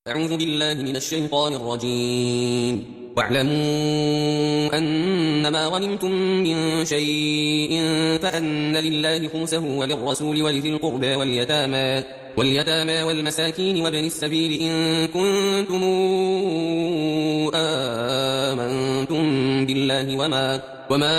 أعوذ بالله من الشيطان الرجيم. واعلموا أنما غنمتم من شيء فأن لله خمسه وللرسول ولذي القربى واليتامى والمساكين وابن السبيل إن كنتم آمنتم بالله وما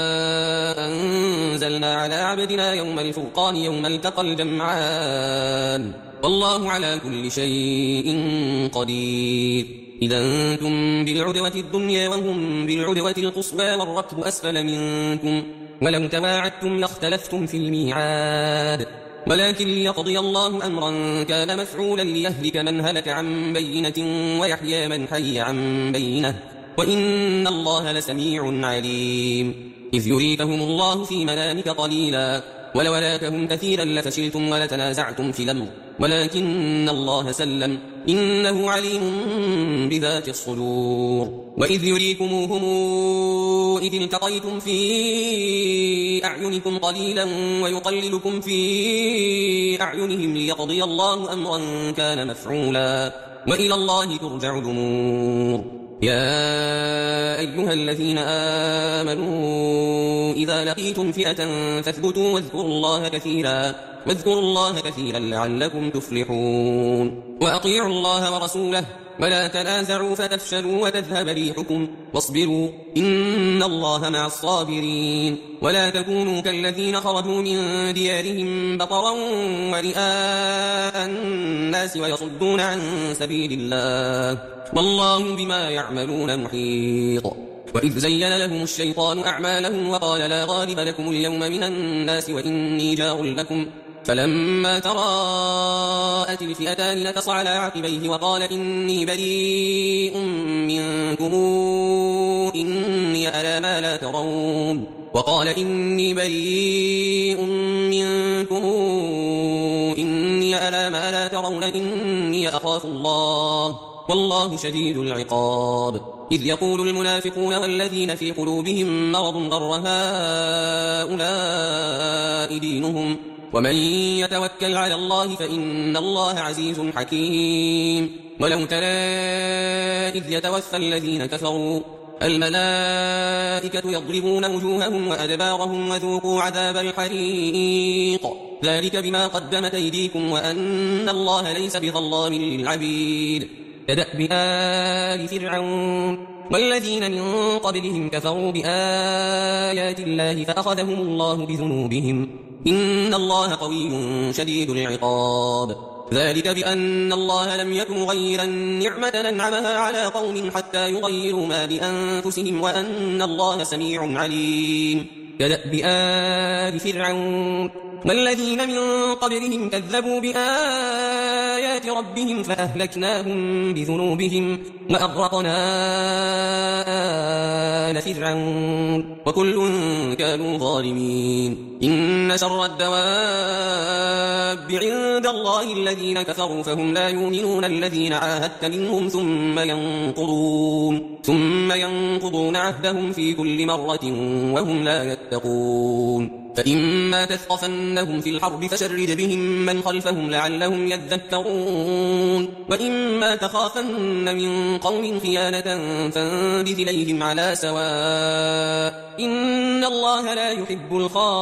أنزلنا على عبدنا يوم الفرقان يوم التقى الجمعان والله على كل شيء قدير. إذا أنتم بالعدوة الدنيا وهم بالعدوة القصوى والركب أسفل منكم ولو تواعدتم لاختلفتم في الميعاد ولكن ليقضي الله أمرا كان مفعولا ليهلك من هلك عن بينة ويحيى من حي عن بينة وإن الله لسميع عليم. إذ يريكهم الله في منامك قليلا ولو أراكهم كثيرا لفشلتم ولتنازعتم في الأمر ولكن الله سلم إنه عليم بذات الصدور. وإذ يريكموهم إذ التقيتم في أعينكم قليلا ويقللكم في أعينهم ليقضي الله أمرا كان مفعولا وإلى الله ترجع الأمور. يا أيها الذين آمنوا إذا لقيتم فئة فاثبتوا واذكروا الله كثيرا لعلكم تفلحون. وأطيعوا الله ورسوله ولا تنازعوا فتفشلوا وتذهب ريحكم واصبروا إن الله مع الصابرين. ولا تكونوا كالذين خرجوا من ديارهم بطرا ورئاء الناس ويصدون عن سبيل الله والله بما يعملون محيط. وإذ زين لهم الشيطان أعمالهم وقال لا غالب لكم اليوم من الناس وإني جار لكم فلما تراءت الفئتان نكص على عقبيه وقال إني بريء منكم إني أرى ما لا ترون إني أخاف الله والله شديد العقاب. إذ يقول المنافقون والذين في قلوبهم مرض غر هؤلاء دينهم ومن يتوكل على الله فإن الله عزيز حكيم. ولو ترى إذ يتوفى الذين كفروا الملائكة يضربون وجوههم وأدبارهم وذوقوا عذاب الحريق ذلك بما قدمت أيديكم وأن الله ليس بظلام للعبيد. كدأب آل فرعون والذين من قبلهم كفروا بآيات الله فأخذهم الله بذنوبهم إن الله قوي شديد العقاب. ذلك بأن الله لم يكن مغيرا نعمة أنعمها على قوم حتى يغيروا ما بأنفسهم وأن الله سميع عليم. كدأب آل فرعون والذين من قبلهم كذبوا بآيات ربهم فأهلكناهم بذنوبهم وأغرقنا آل فرعون وكل كانوا ظالمين. إن شر الدواب عند الله الذين كفروا فهم لا يؤمنون الذين عاهدت منهم ثم ينقضون عهدهم في كل مرة وهم لا يتقون. فإما تثقفنهم في الحرب فشرد بهم من خلفهم لعلهم يذكرون وإما تخافن من قوم خيانة فانبذ إليهم على سواء إن الله لا يحب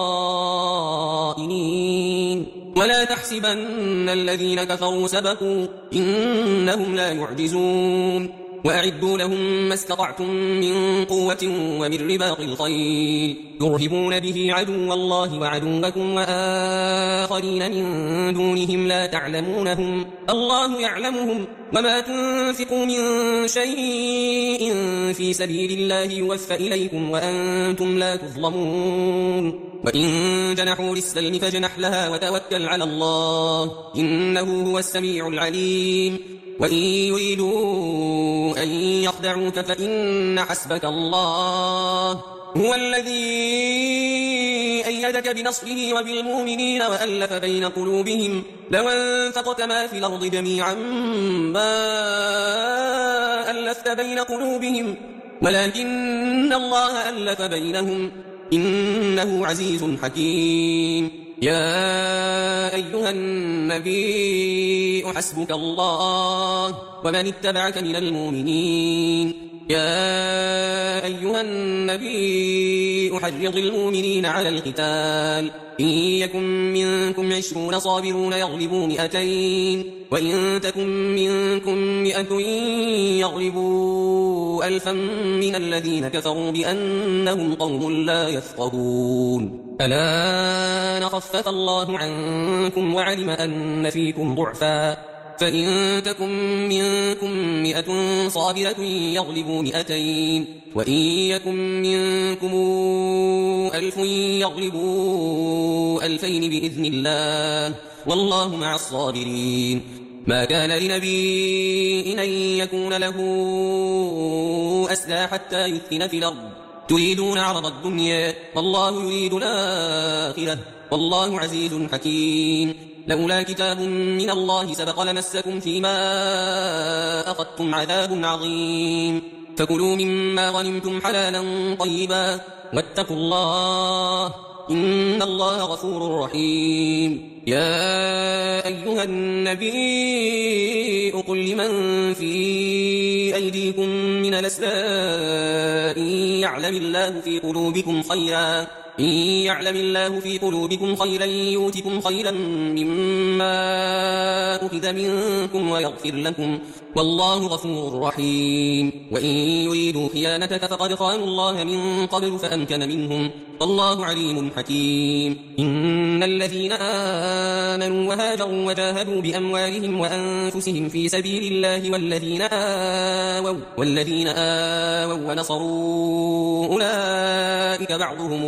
الخائنين. ولا تحسبن الذين كفروا سبقوا إنهم لا يعجزون. وأعدوا لهم ما استطعتم من قوة ومن رباط الخيل ترهبون به عدو الله وعدوكم وآخرين من دونهم لا تعلمونهم الله يعلمهم وما تنفقوا من شيء في سبيل الله يوفى إليكم وأنتم لا تظلمون. وإن جنحوا للسلم فاجنح لها وتوكل على الله إنه هو السميع العليم. وإن يريدوا أن يخدعوك فإن حسبك الله هو الذي أيدك بنصره وبالمؤمنين وألف بين قلوبهم لو أنفقت ما في الأرض جميعا ما ألفت بين قلوبهم ولكن الله ألف بينهم إنه عزيز حكيم. يا أيها النبي حسبك الله ومن اتبعك من المؤمنين. يا أيها النبي حرض المؤمنين على القتال، إن يكن منكم 20 صابرون يغلبوا 200، وإن تكن منكم 100 يغلبوا 1000 من الذين كفروا بأنهم قوم لا يفقهون. الآن خفف الله عنكم وعلم أن فيكم ضعفا، فإن تكن منكم 100 صابرة يغلبوا 200، وإن يكن منكم 1000 يغلبوا 2000 بإذن الله، والله مع الصابرين. ما كان لنبي أن يكون له أسرى حتى يثخن في الأرض، تريدون عرض الدنيا والله يريد الآخرة، والله عزيز حكيم. لولا كتاب من الله سبق لمسكم فيما أخذتم عذاب عظيم، فكلوا مما غنمتم حلالا طيبا واتقوا الله، إن الله غفور رحيم. يا أيها النبي قل لمن في أيديكم من الأسرى إن يعلم الله في قلوبكم خيرا يؤتكم خيرا مما أخذ منكم ويغفر لكم، والله غفور رحيم. وإن يريدوا خيانتك فقد خانوا الله من قبل فأمكن منهم، والله عليم حكيم. إن الذين آمنوا وهاجروا وجاهدوا بأموالهم وأنفسهم في سبيل الله والذين آووا ونصروا أولئك بعضهم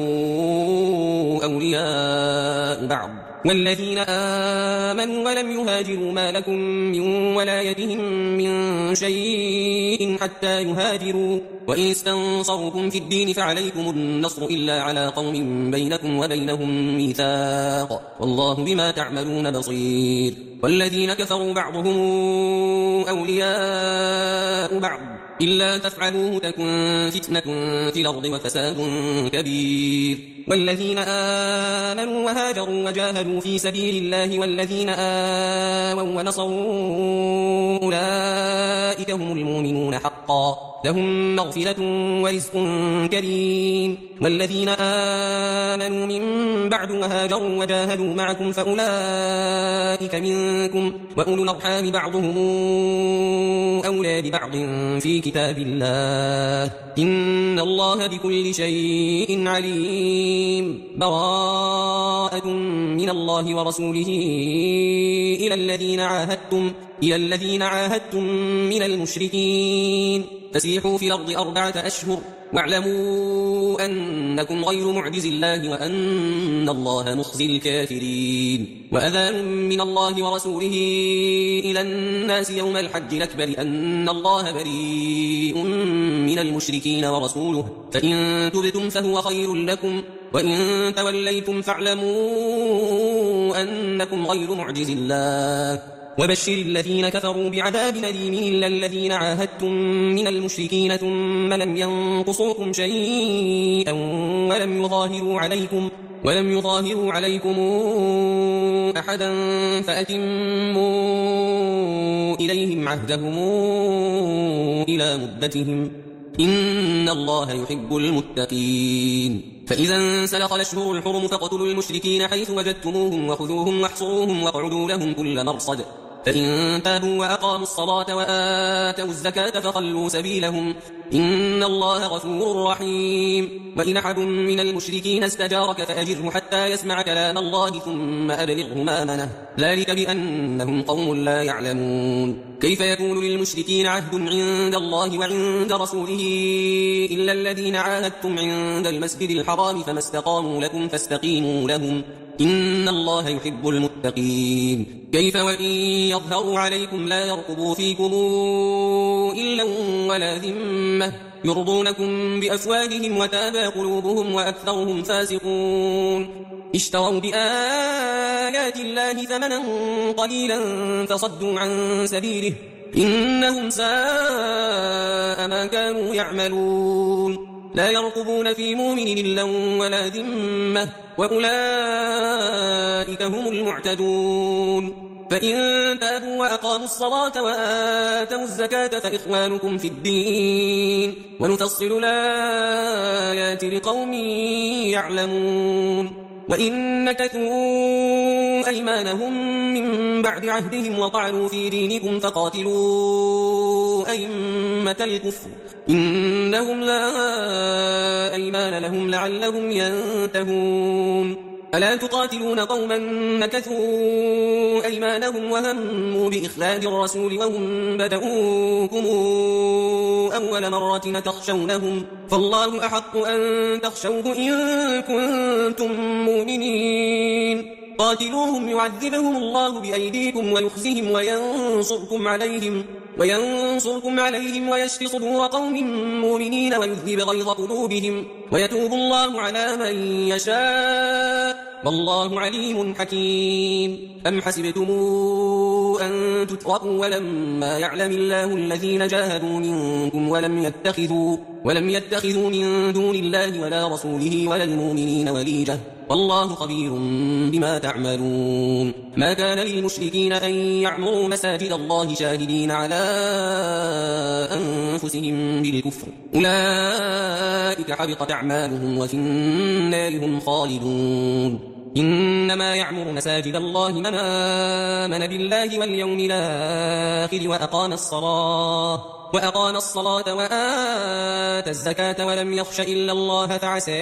أولياء بعض، والذين آمنوا ولم يهاجروا ما لكم من ولايتهم من شيء حتى يهاجروا، وإن استنصروكم في الدين فعليكم النصر إلا على قوم بينكم وبينهم ميثاق، والله بما تعملون بصير. والذين كفروا بعضهم أولياء بعض، إلا تفعلوه تكن فتنة في الأرض وفساد كبير. والذين آمنوا وهاجروا وجاهدوا في سبيل الله والذين آووا ونصروا أولئك هم المؤمنون حقا، لهم مغفرة ورزق كريم. والذين آمنوا من بعد وهاجروا وجاهدوا معكم فأولئك منكم، وأولو الأرحام بعضهم أولى ببعض في كتاب الله، إن الله بكل شيء عليم. براءة من الله ورسوله إلى الذين عاهدتم من المشركين، فسيحوا في الأرض 4 أشهر واعلموا أنكم غير معجز الله وأن الله مخزي الكافرين. وأذان من الله ورسوله إلى الناس يوم الحج الأكبر أن الله بريء من المشركين ورسوله، فإن تبتم فهو خير لكم، وإن توليتم فاعلموا أنكم غير معجز الله. وبشر الذين كفروا بعذاب أليم إلا الذين عاهدتم من المشركين ثم لم ينقصوكم شيئا ولم يظاهروا عليكم أحدا فأتموا إليهم عهدهم إلى مدتهم، إن الله يحب المتقين. فإذا انسلخ الأشهر الحرم فاقتلوا المشركين حيث وجدتموهم وخذوهم واحصروهم واقعدوا لهم كل مرصد، فإن تابوا وأقاموا الصلاة وآتوا الزكاة فخلوا سبيلهم، إن الله غفور رحيم. وإن أحد من المشركين استجارك فأجره حتى يسمع كلام الله ثم أبلغه مأمنه، ذلك بأنهم قوم لا يعلمون. كيف يكون للمشركين عهد عند الله وعند رسوله إلا الذين عاهدتم عند المسجد الحرام فما استقاموا لكم فاستقيموا لهم، إن الله يحب المتقين. كيف وإن يظهروا عليكم لا يرقبوا فيكم إلا ولا ذمة، يرضونكم بأفواههم وتابى قلوبهم وأكثرهم فاسقون. اشتروا بآيات الله ثمنا قليلا فصدوا عن سبيله، إنهم ساء ما كانوا يعملون. لا يرقبون في مؤمن إلا ولا ذمة، وأولئك هم المعتدون. فإن تابوا وأقاموا الصلاة وآتوا الزكاة فإخوانكم في الدين ونفصل الآيات لقوم يعلمون وإن نكثوا أيمانهم من بعد عهدهم وطعنوا في دينكم فقاتلوا أئمة الكفر إنهم لا أيمان لهم لعلهم ينتهون ألا تقاتلون قوما نكثوا أيمانهم وهموا بإخراج الرسول وهم بدؤوكم أول مرة تخشونهم فالله أحق أن تخشوه إن كنتم مؤمنين قاتلوهم يعذبهم الله بأيديكم ويخزهم وينصركم عليهم ويشفي صدور قوم مؤمنين ويذهب غيظ قلوبهم ويتوب الله على من يشاء والله عليم حكيم أم حسبتم أن تتركوا ولما يعلم الله الذين جاهدوا منكم ولم يتخذوا من دون الله ولا رسوله ولا المؤمنين وليجة والله خبير بما تعملون ما كان للمشركين أن يعمروا مساجد الله شاهدين على أنفسهم بالكفر أولئك حبطت أعمالهم وفي النار هم خالدون إنما يعمر مساجد الله من آمن بالله واليوم الآخر وأقام الصلاة وآتى الزكاة ولم يخش إلا الله فعسى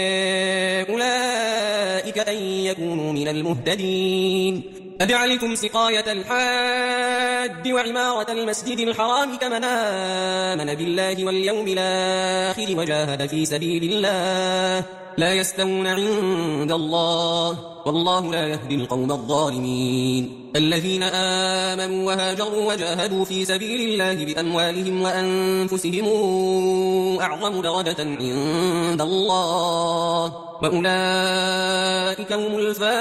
أولئك أن يكونوا من المهتدين أجعلتم سقاية الحاج وعمارة المسجد الحرام كمن آمن بالله واليوم الآخر وجاهد في سبيل الله لا يستوون عند الله والله لا يهدي القوم الظالمين الذين آمنوا وهاجروا وجاهدوا في سبيل الله بأموالهم وأنفسهم أعظم درجة عند الله وأولئك هم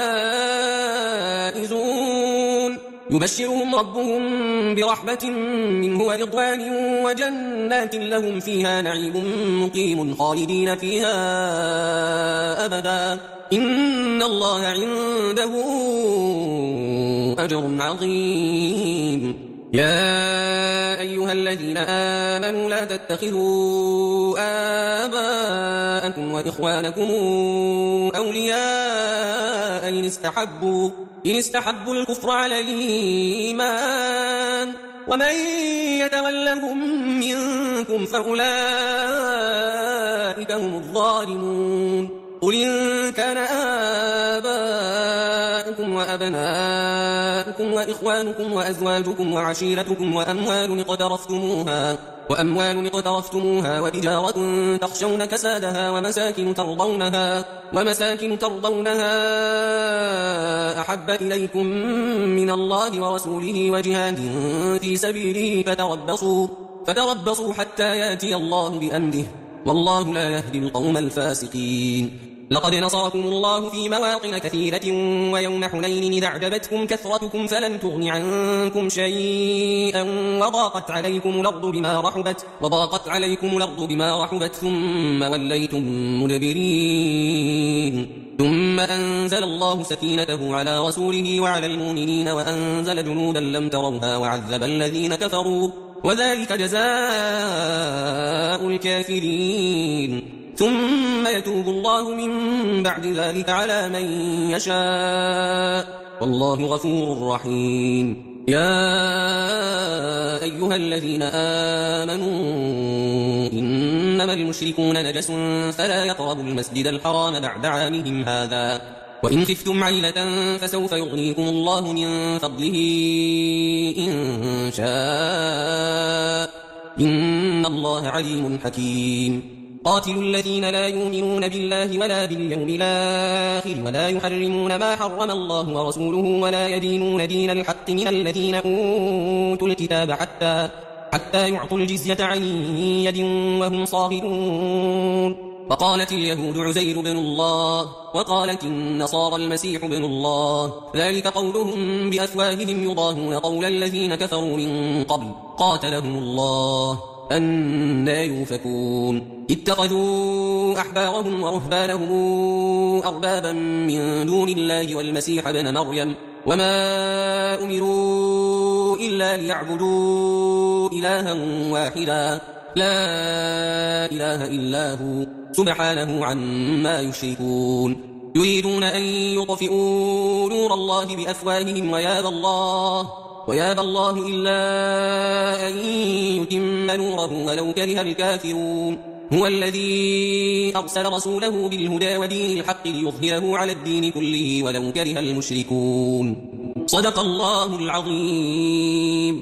الفائزون يبشرهم ربهم برحمة منه ورضوان وجنات لهم فيها نعيم مقيم خالدين فيها أبدا إن الله عنده أجر عظيم يا أيها الذين آمنوا لا تتخذوا آباءكم وإخوانكم أولياء إن استحبوا الكفر على الإيمان ومن يتولهم منكم فأولئك هم الظالمون قل إن كان آباؤكم وأبناؤكم وإخوانكم وأزواجكم وعشيرتكم وأموال اقترفتموها وتجارة تخشون كسادها ومساكن ترضونها أحب إليكم من الله ورسوله وجهاد في سبيله فتربصوا حتى يأتي الله بأمره والله لا يهدي القوم الفاسقين لقد نصركم الله في مواطن كثيرة ويوم حنين إذ أعجبتكم كثرتكم فلن تغن عنكم شيئا وضاقت عليكم الأرض بما رحبت ثم وليتم مدبرين ثم أنزل الله سكينته على رسوله وعلى المؤمنين وأنزل جنودا لم تروها وعذب الذين كفروا وذلك جزاء الكافرين ثم يتوب الله من بعد ذلك على من يشاء والله غفور رحيم يا أيها الذين آمنوا إنما المشركون نجس فلا يقربوا المسجد الحرام بعد عامهم هذا وإن خفتم عيلة فسوف يغنيكم الله من فضله إن شاء إن الله عليم حكيم قاتلوا الذين لا يؤمنون بالله ولا باليوم الآخر ولا يحرمون ما حرم الله ورسوله ولا يدينون دين الحق من الذين أوتوا الكتاب حتى يعطوا الجزية عن يد وهم صاغرون وقالت اليهود عزير بن الله وقالت النصارى المسيح بن الله ذلك قولهم بأفواههم يضاهون قول الذين كفروا من قبل قاتلهم الله أنى يؤفكون اتخذوا أحبارهم ورهبانهم أربابا من دون الله والمسيح ابن مريم وما أمروا إلا ليعبدوا إلها واحدا لا إله إلا هو سبحانه عما يشركون يريدون أن يطفئوا نور الله بأفواههم ويابى الله إلا أن يتم نوره ولو كره الكافرون هو الذي أرسل رسوله بالهدى ودين الحق ليظهره على الدين كله ولو كره المشركون صدق الله العظيم.